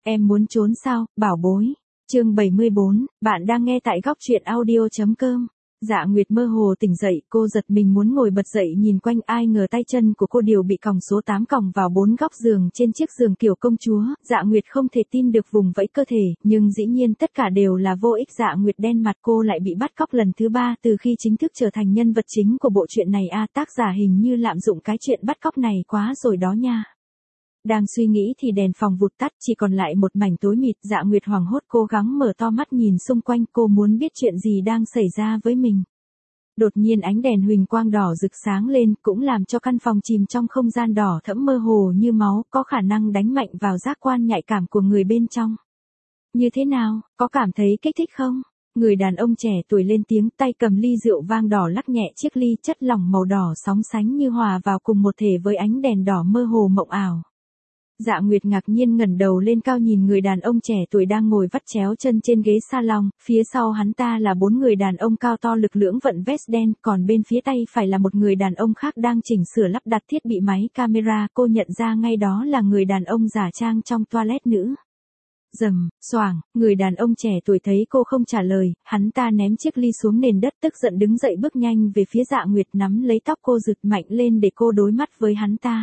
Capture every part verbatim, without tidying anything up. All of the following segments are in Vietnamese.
Em muốn trốn sao, bảo bối? Chương bảy mươi bốn, bạn đang nghe tại góc truyện audio chấm com. Dạ Nguyệt mơ hồ tỉnh dậy, cô giật mình muốn ngồi bật dậy nhìn quanh, ai ngờ tay chân của cô đều bị còng số tám còng vào bốn góc giường trên chiếc giường kiểu công chúa. Dạ Nguyệt không thể tin được, vùng vẫy cơ thể, nhưng dĩ nhiên tất cả đều là vô ích. Dạ Nguyệt đen mặt, cô lại bị bắt cóc lần thứ ba từ khi chính thức trở thành nhân vật chính của bộ truyện này. A, tác giả hình như lạm dụng cái chuyện bắt cóc này quá rồi đó nha. Đang suy nghĩ thì đèn phòng vụt tắt, chỉ còn lại một mảnh tối mịt. Dạ Nguyệt hoảng hốt cố gắng mở to mắt nhìn xung quanh, cô muốn biết chuyện gì đang xảy ra với mình. Đột nhiên ánh đèn huỳnh quang đỏ rực sáng lên, cũng làm cho căn phòng chìm trong không gian đỏ thẫm mơ hồ như máu, có khả năng đánh mạnh vào giác quan nhạy cảm của người bên trong. Như thế nào, có cảm thấy kích thích không? Người đàn ông trẻ tuổi lên tiếng, tay cầm ly rượu vang đỏ lắc nhẹ chiếc ly, chất lỏng màu đỏ sóng sánh như hòa vào cùng một thể với ánh đèn đỏ mơ hồ mộng ảo. Dạ Nguyệt ngạc nhiên ngẩng đầu lên cao nhìn người đàn ông trẻ tuổi đang ngồi vắt chéo chân trên ghế salon, phía sau hắn ta là bốn người đàn ông cao to lực lưỡng vận vest đen, còn bên phía tay phải là một người đàn ông khác đang chỉnh sửa lắp đặt thiết bị máy camera, cô nhận ra ngay đó là người đàn ông giả trang trong toilet nữ. Rầm, xoảng, người đàn ông trẻ tuổi thấy cô không trả lời, hắn ta ném chiếc ly xuống nền đất, tức giận đứng dậy bước nhanh về phía Dạ Nguyệt, nắm lấy tóc cô giật mạnh lên để cô đối mắt với hắn ta.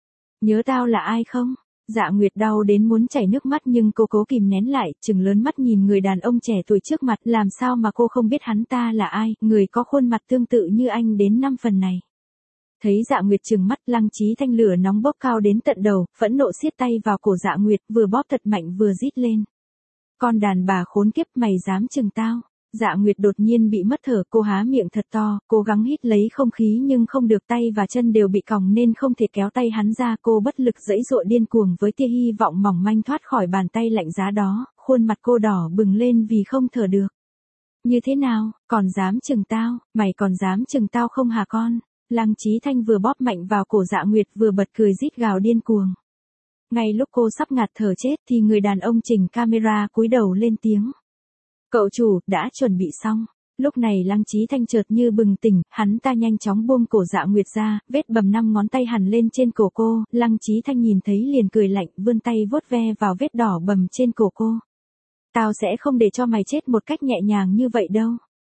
Nhớ tao là ai không? Dạ Nguyệt đau đến muốn chảy nước mắt nhưng cô cố kìm nén lại, trừng lớn mắt nhìn người đàn ông trẻ tuổi trước mặt, làm sao mà cô không biết hắn ta là ai, người có khuôn mặt tương tự như anh đến năm phần này. Thấy Dạ Nguyệt trừng mắt, Lăng Chí Thanh lửa nóng bốc cao đến tận đầu, phẫn nộ siết tay vào cổ Dạ Nguyệt, vừa bóp thật mạnh vừa rít lên. Con đàn bà khốn kiếp, mày dám chừng tao? Dạ Nguyệt đột nhiên bị mất thở, cô há miệng thật to, cố gắng hít lấy không khí nhưng không được, tay và chân đều bị còng nên không thể kéo tay hắn ra, cô bất lực giãy giụa điên cuồng với tia hy vọng mỏng manh thoát khỏi bàn tay lạnh giá đó, khuôn mặt cô đỏ bừng lên vì không thở được. Như thế nào, còn dám chừng tao, mày còn dám chừng tao không hả con? Lăng Chí Thanh vừa bóp mạnh vào cổ Dạ Nguyệt vừa bật cười rít gào điên cuồng. Ngay lúc cô sắp ngạt thở chết thì người đàn ông chỉnh camera cúi đầu lên tiếng. Cậu chủ, đã chuẩn bị xong. Lúc này Lăng Chí Thanh chợt như bừng tỉnh, hắn ta nhanh chóng buông cổ Dạ Nguyệt ra, vết bầm năm ngón tay hằn lên trên cổ cô, Lăng Chí Thanh nhìn thấy liền cười lạnh, vươn tay vuốt ve vào vết đỏ bầm trên cổ cô. Tao sẽ không để cho mày chết một cách nhẹ nhàng như vậy đâu.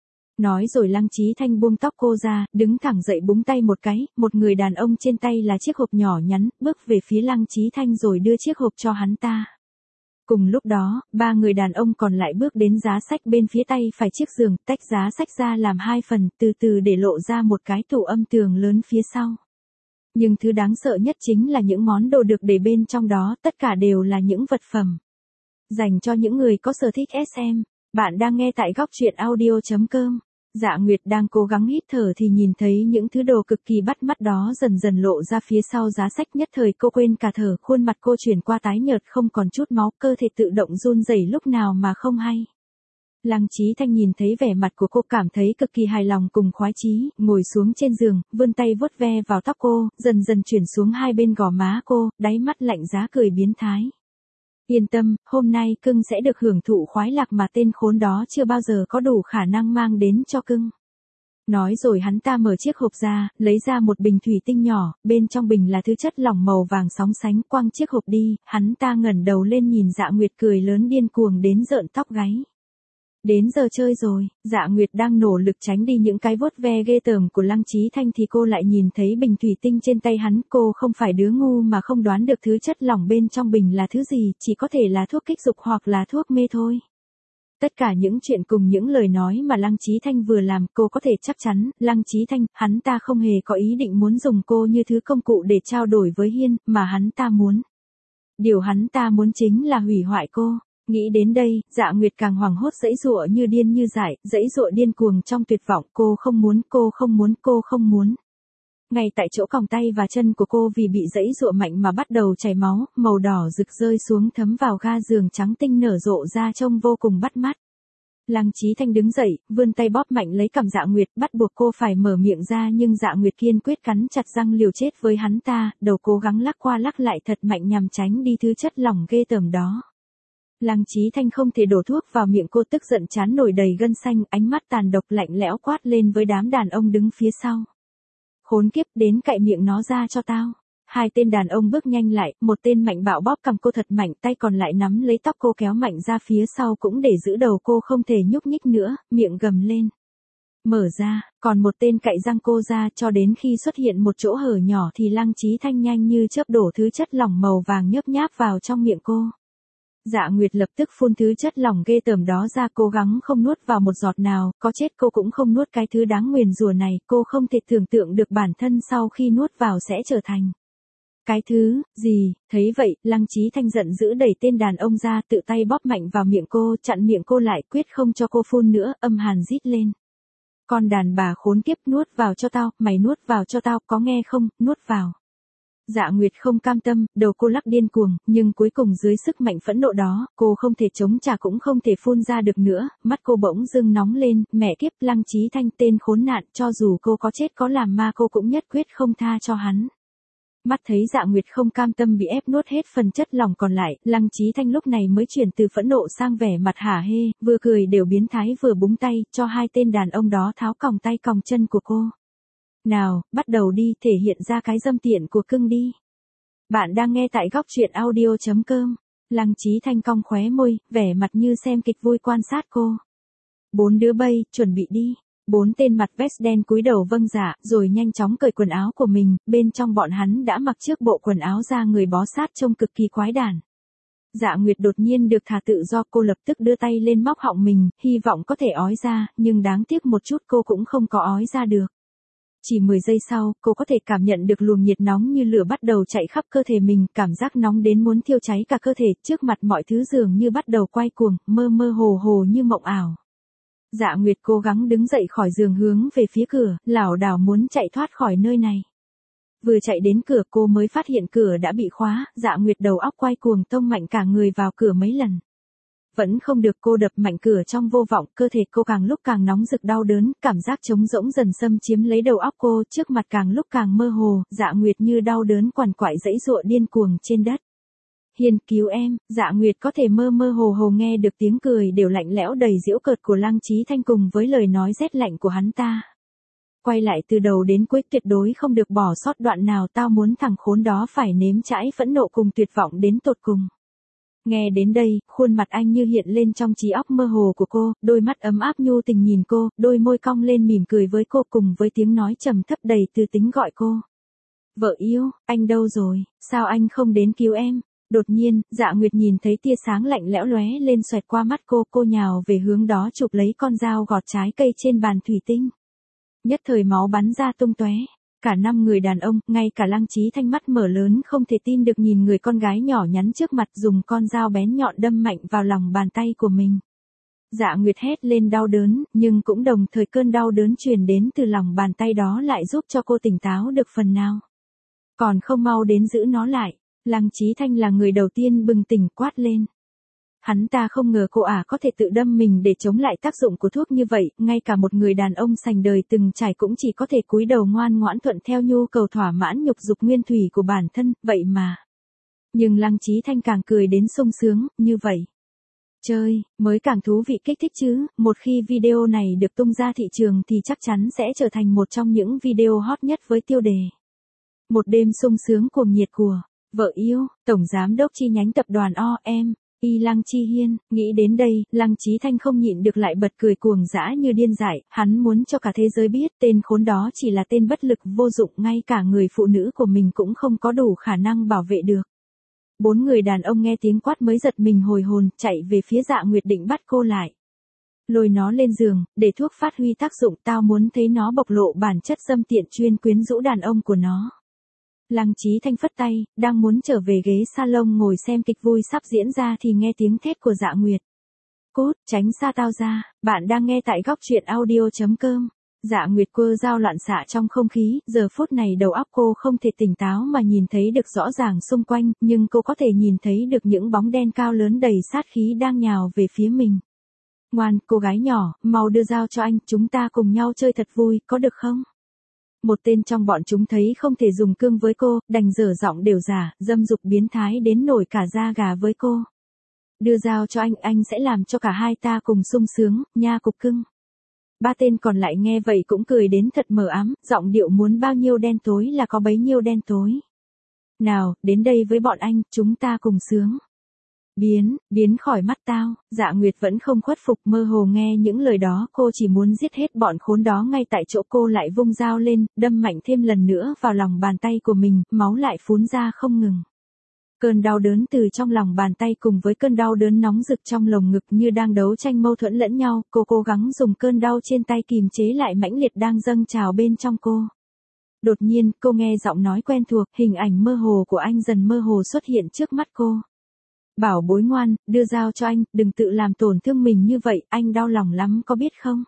Nói rồi Lăng Chí Thanh buông tóc cô ra, đứng thẳng dậy búng tay một cái, một người đàn ông trên tay là chiếc hộp nhỏ nhắn, bước về phía Lăng Chí Thanh rồi đưa chiếc hộp cho hắn ta. Cùng lúc đó, ba người đàn ông còn lại bước đến giá sách bên phía tay phải chiếc giường, tách giá sách ra làm hai phần, từ từ để lộ ra một cái tủ âm tường lớn phía sau. Nhưng thứ đáng sợ nhất chính là những món đồ được để bên trong đó, tất cả đều là những vật phẩm dành cho những người có sở thích ét em. Bạn đang nghe tại góc truyện audio chấm com. Dạ Nguyệt đang cố gắng hít thở thì nhìn thấy những thứ đồ cực kỳ bắt mắt đó dần dần lộ ra phía sau giá sách, nhất thời cô quên cả thở, khuôn mặt cô chuyển qua tái nhợt không còn chút máu, cơ thể tự động run rẩy lúc nào mà không hay. Lăng Chí Thanh nhìn thấy vẻ mặt của cô cảm thấy cực kỳ hài lòng cùng khoái chí, ngồi xuống trên giường, vươn tay vuốt ve vào tóc cô, dần dần chuyển xuống hai bên gò má cô, đáy mắt lạnh giá cười biến thái. Yên tâm, hôm nay cưng sẽ được hưởng thụ khoái lạc mà tên khốn đó chưa bao giờ có đủ khả năng mang đến cho cưng. Nói rồi hắn ta mở chiếc hộp ra, lấy ra một bình thủy tinh nhỏ, bên trong bình là thứ chất lỏng màu vàng sóng sánh, quăng chiếc hộp đi, hắn ta ngẩng đầu lên nhìn Dạ Nguyệt cười lớn điên cuồng đến rợn tóc gáy. Đến giờ chơi rồi, Dạ Nguyệt đang nỗ lực tránh đi những cái vuốt ve ghê tởm của Lăng Chí Thanh thì cô lại nhìn thấy bình thủy tinh trên tay hắn, cô không phải đứa ngu mà không đoán được thứ chất lỏng bên trong bình là thứ gì, chỉ có thể là thuốc kích dục hoặc là thuốc mê thôi. Tất cả những chuyện cùng những lời nói mà Lăng Chí Thanh vừa làm, cô có thể chắc chắn, Lăng Chí Thanh, hắn ta không hề có ý định muốn dùng cô như thứ công cụ để trao đổi với Hiên, mà hắn ta muốn. Điều hắn ta muốn chính là hủy hoại cô. Nghĩ đến đây, Dạ Nguyệt càng hoảng hốt giãy giụa như điên như dại, giãy giụa điên cuồng trong tuyệt vọng, cô không muốn, cô không muốn, cô không muốn. Ngay tại chỗ còng tay và chân của cô vì bị giãy giụa mạnh mà bắt đầu chảy máu, màu đỏ rực rơi xuống thấm vào ga giường trắng tinh nở rộ ra trông vô cùng bắt mắt. Lăng Chí Thanh đứng dậy, vươn tay bóp mạnh lấy cằm Dạ Nguyệt, bắt buộc cô phải mở miệng ra nhưng Dạ Nguyệt kiên quyết cắn chặt răng liều chết với hắn ta, đầu cố gắng lắc qua lắc lại thật mạnh nhằm tránh đi thứ chất lỏng ghê tởm đó. Lăng Chí Thanh không thể đổ thuốc vào miệng cô, tức giận trán nổi đầy gân xanh, ánh mắt tàn độc lạnh lẽo quát lên với đám đàn ông đứng phía sau. Khốn kiếp, đến cạy miệng nó ra cho tao. hai tên đàn ông bước nhanh lại, một tên mạnh bạo bóp cầm cô thật mạnh, tay còn lại nắm lấy tóc cô kéo mạnh ra phía sau cũng để giữ đầu cô không thể nhúc nhích nữa, miệng gầm lên. Mở ra, còn một tên cạy răng cô ra cho đến khi xuất hiện một chỗ hở nhỏ thì Lăng Chí Thanh nhanh như chớp đổ thứ chất lỏng màu vàng nhớp nháp vào trong miệng cô. Dạ Nguyệt lập tức phun thứ chất lỏng ghê tởm đó ra, cố gắng không nuốt vào một giọt nào, có chết cô cũng không nuốt cái thứ đáng nguyền rủa này, cô không thể tưởng tượng được bản thân sau khi nuốt vào sẽ trở thành. Cái thứ, gì, thấy vậy, Lăng Chí Thanh giận dữ đẩy tên đàn ông ra, tự tay bóp mạnh vào miệng cô, chặn miệng cô lại, quyết không cho cô phun nữa, âm hàn rít lên. Con đàn bà khốn kiếp, nuốt vào cho tao, mày nuốt vào cho tao, có nghe không, nuốt vào. Dạ Nguyệt không cam tâm, đầu cô lắc điên cuồng, nhưng cuối cùng dưới sức mạnh phẫn nộ đó, cô không thể chống trả cũng không thể phun ra được nữa, mắt cô bỗng dưng nóng lên, mẹ kiếp, Lăng Chí Thanh tên khốn nạn, cho dù cô có chết có làm ma cô cũng nhất quyết không tha cho hắn. Mắt thấy Dạ Nguyệt không cam tâm bị ép nuốt hết phần chất lỏng còn lại, Lăng Chí Thanh lúc này mới chuyển từ phẫn nộ sang vẻ mặt hả hê, vừa cười đều biến thái vừa búng tay, cho hai tên đàn ông đó tháo còng tay còng chân của cô. Nào, bắt đầu đi, thể hiện ra cái dâm tiện của cưng đi. Bạn đang nghe tại góc truyện audio chấm com. Lăng Chí Thanh cong khóe môi, vẻ mặt như xem kịch vui quan sát cô. Bốn đứa bay, chuẩn bị đi. Bốn tên mặt vest đen cúi đầu vâng dạ, rồi nhanh chóng cởi quần áo của mình, bên trong bọn hắn đã mặc trước bộ quần áo da người bó sát trông cực kỳ quái đản. Dạ Nguyệt đột nhiên được thả tự do, cô lập tức đưa tay lên móc họng mình, hy vọng có thể ói ra, nhưng đáng tiếc một chút cô cũng không có ói ra được. Chỉ mười giây sau, cô có thể cảm nhận được luồng nhiệt nóng như lửa bắt đầu chạy khắp cơ thể mình, cảm giác nóng đến muốn thiêu cháy cả cơ thể, trước mặt mọi thứ dường như bắt đầu quay cuồng, mơ mơ hồ hồ như mộng ảo. Dạ Nguyệt cố gắng đứng dậy khỏi giường hướng về phía cửa, lảo đảo muốn chạy thoát khỏi nơi này. Vừa chạy đến cửa cô mới phát hiện cửa đã bị khóa, Dạ Nguyệt đầu óc quay cuồng tông mạnh cả người vào cửa mấy lần. Vẫn không được, cô đập mạnh cửa trong vô vọng, cơ thể cô càng lúc càng nóng rực đau đớn, cảm giác trống rỗng dần xâm chiếm lấy đầu óc cô, trước mặt càng lúc càng mơ hồ, Dạ Nguyệt như đau đớn quằn quại giãy giụa điên cuồng trên đất. Hiền, cứu em, Dạ Nguyệt có thể mơ mơ hồ hồ nghe được tiếng cười đều lạnh lẽo đầy giễu cợt của Lăng Chí Thanh cùng với lời nói rét lạnh của hắn ta. Quay lại từ đầu đến cuối, tuyệt đối không được bỏ sót đoạn nào, tao muốn thằng khốn đó phải nếm trải phẫn nộ cùng tuyệt vọng đến tột cùng. Nghe đến đây, khuôn mặt anh như hiện lên trong trí óc mơ hồ của cô, đôi mắt ấm áp nhu tình nhìn cô, đôi môi cong lên mỉm cười với cô cùng với tiếng nói trầm thấp đầy tư tính gọi cô. Vợ yêu, anh đâu rồi, sao anh không đến cứu em? Đột nhiên, Dạ Nguyệt nhìn thấy tia sáng lạnh lẽo lóe lên xoẹt qua mắt cô, cô nhào về hướng đó chụp lấy con dao gọt trái cây trên bàn thủy tinh. Nhất thời máu bắn ra tung tóe. Cả năm người đàn ông, ngay cả Lăng Chí Thanh mắt mở lớn không thể tin được nhìn người con gái nhỏ nhắn trước mặt dùng con dao bén nhọn đâm mạnh vào lòng bàn tay của mình. Dạ Nguyệt hét lên đau đớn, nhưng cũng đồng thời cơn đau đớn truyền đến từ lòng bàn tay đó lại giúp cho cô tỉnh táo được phần nào. Còn không mau đến giữ nó lại. Lăng Chí Thanh là người đầu tiên bừng tỉnh quát lên. Hắn ta không ngờ cô ả có thể tự đâm mình để chống lại tác dụng của thuốc như vậy, ngay cả một người đàn ông sành đời từng trải cũng chỉ có thể cúi đầu ngoan ngoãn thuận theo nhu cầu thỏa mãn nhục dục nguyên thủy của bản thân, vậy mà. Nhưng Lăng Chí Thanh càng cười đến sung sướng, như vậy. Chơi, mới càng thú vị kích thích chứ, một khi video này được tung ra thị trường thì chắc chắn sẽ trở thành một trong những video hot nhất với tiêu đề. Một đêm sung sướng cuồng nhiệt của vợ yêu, Tổng Giám đốc chi nhánh tập đoàn o em, Y Lăng Chi Hiên. Nghĩ đến đây, Lăng Chí Thanh không nhịn được lại bật cười cuồng dã như điên dại, hắn muốn cho cả thế giới biết tên khốn đó chỉ là tên bất lực vô dụng, ngay cả người phụ nữ của mình cũng không có đủ khả năng bảo vệ được. Bốn người đàn ông nghe tiếng quát mới giật mình hồi hồn, chạy về phía Dạ Nguyệt định bắt cô lại. Lôi nó lên giường, để thuốc phát huy tác dụng, tao muốn thấy nó bộc lộ bản chất dâm tiện chuyên quyến rũ đàn ông của nó. Lăng Chí Thanh phất tay, đang muốn trở về ghế salon ngồi xem kịch vui sắp diễn ra thì nghe tiếng thét của Dạ Nguyệt. Cút, tránh xa tao ra, bạn đang nghe tại góc truyện audio chấm com. Dạ Nguyệt quơ dao loạn xạ trong không khí, giờ phút này đầu óc cô không thể tỉnh táo mà nhìn thấy được rõ ràng xung quanh, nhưng cô có thể nhìn thấy được những bóng đen cao lớn đầy sát khí đang nhào về phía mình. Ngoan, cô gái nhỏ, mau đưa dao cho anh, chúng ta cùng nhau chơi thật vui, có được không? Một tên trong bọn chúng thấy không thể dùng cương với cô, đành dở giọng đều giả, dâm dục biến thái đến nổi cả da gà với cô. Đưa dao cho anh, anh sẽ làm cho cả hai ta cùng sung sướng, nha cục cưng. Ba tên còn lại nghe vậy cũng cười đến thật mờ ám, giọng điệu muốn bao nhiêu đen tối là có bấy nhiêu đen tối. Nào, đến đây với bọn anh, chúng ta cùng sướng. Biến, biến khỏi mắt tao, Dạ Nguyệt vẫn không khuất phục, mơ hồ nghe những lời đó, cô chỉ muốn giết hết bọn khốn đó ngay tại chỗ. Cô lại vung dao lên, đâm mạnh thêm lần nữa vào lòng bàn tay của mình, máu lại phún ra không ngừng. Cơn đau đớn từ trong lòng bàn tay cùng với cơn đau đớn nóng rực trong lồng ngực như đang đấu tranh mâu thuẫn lẫn nhau, cô cố gắng dùng cơn đau trên tay kìm chế lại mãnh liệt đang dâng trào bên trong cô. Đột nhiên, cô nghe giọng nói quen thuộc, hình ảnh mơ hồ của anh dần mơ hồ xuất hiện trước mắt cô. Bảo bối ngoan, đưa dao cho anh, đừng tự làm tổn thương mình như vậy, anh đau lòng lắm có biết không?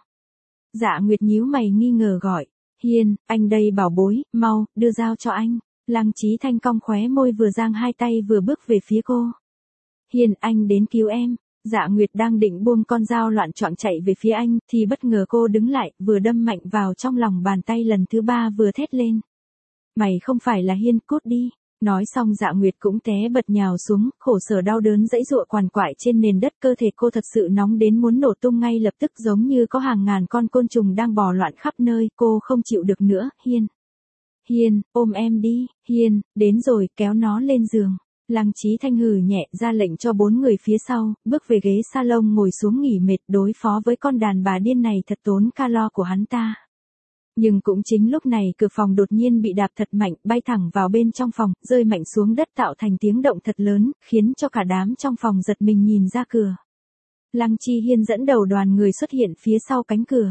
Dạ Nguyệt nhíu mày nghi ngờ gọi. Hiên, anh đây bảo bối, mau, đưa dao cho anh. Lăng Chí Thanh cong khóe môi vừa giang hai tay vừa bước về phía cô. Hiên, anh đến cứu em. Dạ Nguyệt đang định buông con dao loạn choạng chạy về phía anh, thì bất ngờ cô đứng lại, vừa đâm mạnh vào trong lòng bàn tay lần thứ ba vừa thét lên. Mày không phải là Hiên, cút đi. Nói xong Dạ Nguyệt cũng té bật nhào xuống, khổ sở đau đớn dãy dụa quằn quại trên nền đất. Cơ thể cô thật sự nóng đến muốn nổ tung ngay lập tức, giống như có hàng ngàn con côn trùng đang bò loạn khắp nơi. Cô không chịu được nữa. Hiên. Hiên, ôm em đi. Hiên, đến rồi, kéo nó lên giường. Lăng Chí Thanh hừ nhẹ ra lệnh cho bốn người phía sau, bước về ghế salon ngồi xuống nghỉ mệt. Đối phó với con đàn bà điên này thật tốn calo của hắn ta. Nhưng cũng chính lúc này cửa phòng đột nhiên bị đạp thật mạnh, bay thẳng vào bên trong phòng, rơi mạnh xuống đất tạo thành tiếng động thật lớn, khiến cho cả đám trong phòng giật mình nhìn ra cửa. Lăng Chi Hiên dẫn đầu đoàn người xuất hiện phía sau cánh cửa.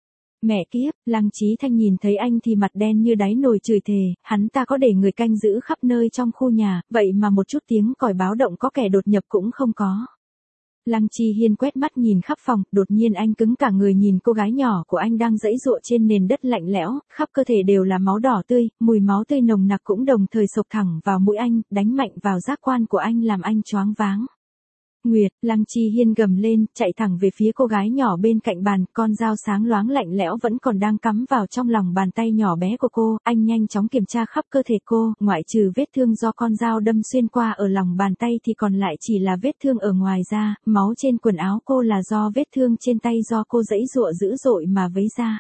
Mẹ kiếp, Lăng Chí Thanh nhìn thấy anh thì mặt đen như đáy nồi chửi thề, hắn ta có để người canh giữ khắp nơi trong khu nhà, vậy mà một chút tiếng còi báo động có kẻ đột nhập cũng không có. Lăng Chi Hiên quét mắt nhìn khắp phòng, đột nhiên anh cứng cả người nhìn cô gái nhỏ của anh đang giãy giụa trên nền đất lạnh lẽo, khắp cơ thể đều là máu đỏ tươi, mùi máu tươi nồng nặc cũng đồng thời xộc thẳng vào mũi anh, đánh mạnh vào giác quan của anh làm anh choáng váng. Nguyệt, Lăng Chi Hiên gầm lên, chạy thẳng về phía cô gái nhỏ bên cạnh bàn, con dao sáng loáng lạnh lẽo vẫn còn đang cắm vào trong lòng bàn tay nhỏ bé của cô, anh nhanh chóng kiểm tra khắp cơ thể cô, ngoại trừ vết thương do con dao đâm xuyên qua ở lòng bàn tay thì còn lại chỉ là vết thương ở ngoài da, máu trên quần áo cô là do vết thương trên tay do cô giãy giụa dữ dội mà vấy ra.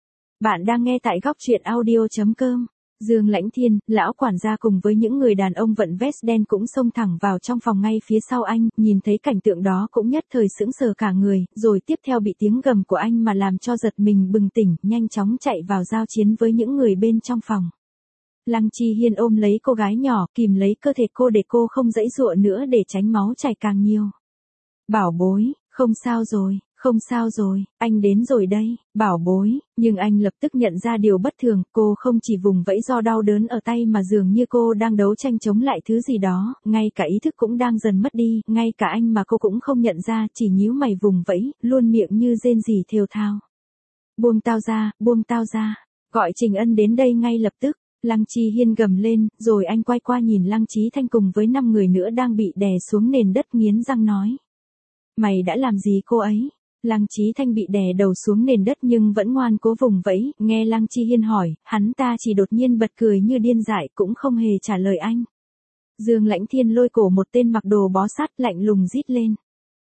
Bạn đang nghe tại góc truyện audio chấm com. Dương Lãnh Thiên, lão quản gia cùng với những người đàn ông vận vest đen cũng xông thẳng vào trong phòng ngay phía sau anh, nhìn thấy cảnh tượng đó cũng nhất thời sững sờ cả người, rồi tiếp theo bị tiếng gầm của anh mà làm cho giật mình bừng tỉnh, nhanh chóng chạy vào giao chiến với những người bên trong phòng. Lăng Chi Hiên ôm lấy cô gái nhỏ, kìm lấy cơ thể cô để cô không giãy giụa nữa để tránh máu chảy càng nhiều. Bảo bối, không sao rồi. Không sao rồi, anh đến rồi đây, bảo bối, nhưng anh lập tức nhận ra điều bất thường, cô không chỉ vùng vẫy do đau đớn ở tay mà dường như cô đang đấu tranh chống lại thứ gì đó, ngay cả ý thức cũng đang dần mất đi, ngay cả anh mà cô cũng không nhận ra, chỉ nhíu mày vùng vẫy, luôn miệng như rên rỉ thều thào. Buông tao ra, buông tao ra, gọi Trình Ân đến đây ngay lập tức. Lăng Chi Hiên gầm lên, rồi anh quay qua nhìn Lăng Chí Thanh cùng với năm người nữa đang bị đè xuống nền đất nghiến răng nói. Mày đã làm gì cô ấy? Lăng Chí Thanh bị đè đầu xuống nền đất nhưng vẫn ngoan cố vùng vẫy, nghe Lăng Chi Hiên hỏi, hắn ta chỉ đột nhiên bật cười như điên dại cũng không hề trả lời anh. Dương Lãnh Thiên lôi cổ một tên mặc đồ bó sát lạnh lùng rít lên.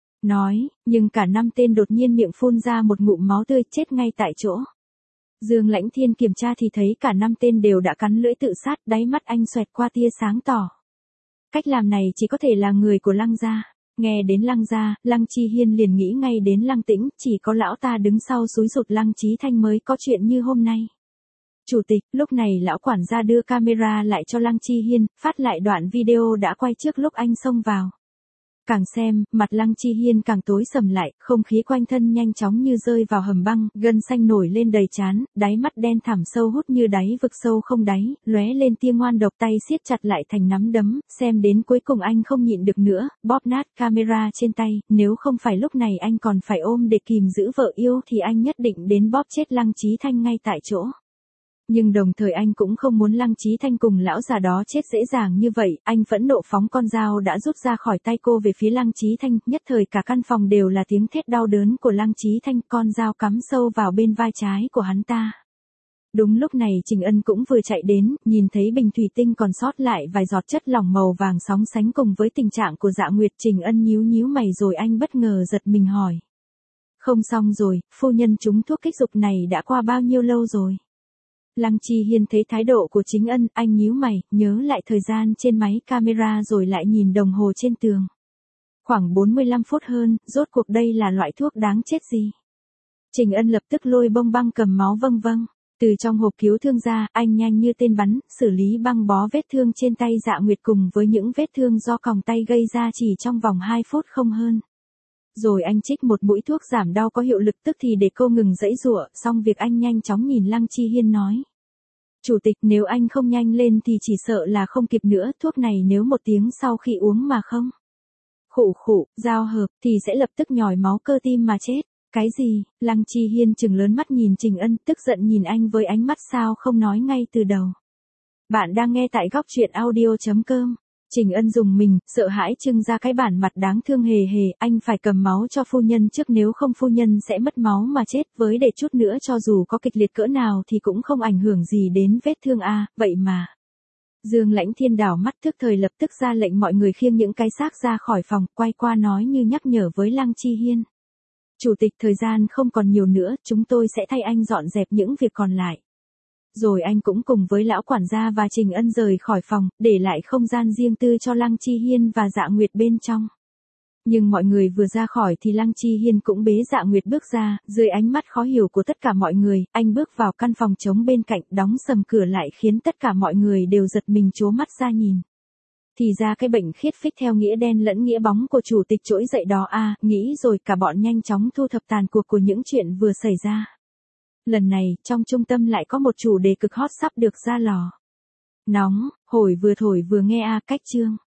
Nói, nhưng cả năm tên đột nhiên miệng phun ra một ngụm máu tươi chết ngay tại chỗ. Dương Lãnh Thiên kiểm tra thì thấy cả năm tên đều đã cắn lưỡi tự sát, đáy mắt anh xoẹt qua tia sáng tỏ. Cách làm này chỉ có thể là người của Lăng gia. Nghe đến Lăng gia, Lăng Chi Hiên liền nghĩ ngay đến Lăng Tĩnh, chỉ có lão ta đứng sau xúi giục Lăng Chí Thanh mới có chuyện như hôm nay. Chủ tịch, lúc này lão quản gia đưa camera lại cho Lăng Chi Hiên, phát lại đoạn video đã quay trước lúc anh xông vào. Càng xem, mặt Lăng Chi Hiên càng tối sầm lại, không khí quanh thân nhanh chóng như rơi vào hầm băng, gân xanh nổi lên đầy trán, đáy mắt đen thẳm sâu hút như đáy vực sâu không đáy, lóe lên tia ngoan độc, tay siết chặt lại thành nắm đấm, xem đến cuối cùng anh không nhịn được nữa, bóp nát camera trên tay, nếu không phải lúc này anh còn phải ôm để kìm giữ vợ yêu thì anh nhất định đến bóp chết Lăng Chí Thanh ngay tại chỗ. Nhưng đồng thời anh cũng không muốn Lăng Chí Thanh cùng lão già đó chết dễ dàng như vậy, anh phẫn nộ phóng con dao đã rút ra khỏi tay cô về phía Lăng Chí Thanh, nhất thời cả căn phòng đều là tiếng thét đau đớn của Lăng Chí Thanh, con dao cắm sâu vào bên vai trái của hắn ta. Đúng lúc này Trình Ân cũng vừa chạy đến, nhìn thấy bình thủy tinh còn sót lại vài giọt chất lỏng màu vàng sóng sánh cùng với tình trạng của Dạ Nguyệt, Trình Ân nhíu nhíu mày rồi anh bất ngờ giật mình hỏi. Không xong rồi, phu nhân trúng thuốc kích dục này đã qua bao nhiêu lâu rồi? Lăng Chi Hiên thấy thái độ của Chính Ân, anh nhíu mày, nhớ lại thời gian trên máy camera rồi lại nhìn đồng hồ trên tường. Khoảng bốn mươi lăm phút hơn, rốt cuộc đây là loại thuốc đáng chết gì? Trình Ân lập tức lôi bông băng cầm máu vâng vâng. Từ trong hộp cứu thương ra, anh nhanh như tên bắn, xử lý băng bó vết thương trên tay Dạ Nguyệt cùng với những vết thương do còng tay gây ra chỉ trong vòng hai phút không hơn. Rồi anh trích một mũi thuốc giảm đau có hiệu lực tức thì để cô ngừng giãy giụa, xong việc anh nhanh chóng nhìn Lăng Chi Hiên nói. Chủ tịch, nếu anh không nhanh lên thì chỉ sợ là không kịp nữa, thuốc này nếu một tiếng sau khi uống mà không khụ khụ, giao hợp, thì sẽ lập tức nhồi máu cơ tim mà chết. Cái gì? Lăng Chi Hiên trừng lớn mắt nhìn Trình Ân, tức giận nhìn anh với ánh mắt sao không nói ngay từ đầu. Bạn đang nghe tại góc truyện audio chấm com. Trình Ân dùng mình, sợ hãi trưng ra cái bản mặt đáng thương hề hề, anh phải cầm máu cho phu nhân trước nếu không phu nhân sẽ mất máu mà chết, với để chút nữa cho dù có kịch liệt cỡ nào thì cũng không ảnh hưởng gì đến vết thương a, à, vậy mà. Dương Lãnh Thiên đảo mắt thức thời lập tức ra lệnh mọi người khiêng những cái xác ra khỏi phòng, quay qua nói như nhắc nhở với Lăng Chi Hiên. Chủ tịch, thời gian không còn nhiều nữa, chúng tôi sẽ thay anh dọn dẹp những việc còn lại. Rồi anh cũng cùng với lão quản gia và Trình Ân rời khỏi phòng, để lại không gian riêng tư cho Lăng Chi Hiên và Dạ Nguyệt bên trong. Nhưng mọi người vừa ra khỏi thì Lăng Chi Hiên cũng bế Dạ Nguyệt bước ra, dưới ánh mắt khó hiểu của tất cả mọi người, anh bước vào căn phòng trống bên cạnh, đóng sầm cửa lại khiến tất cả mọi người đều giật mình trố mắt ra nhìn. Thì ra cái bệnh khiết phích theo nghĩa đen lẫn nghĩa bóng của chủ tịch trỗi dậy đó à, nghĩ rồi cả bọn nhanh chóng thu thập tàn cuộc của những chuyện vừa xảy ra. Lần này, trong trung tâm lại có một chủ đề cực hot sắp được ra lò. Nóng, hồi vừa thổi vừa nghe a, cách chương.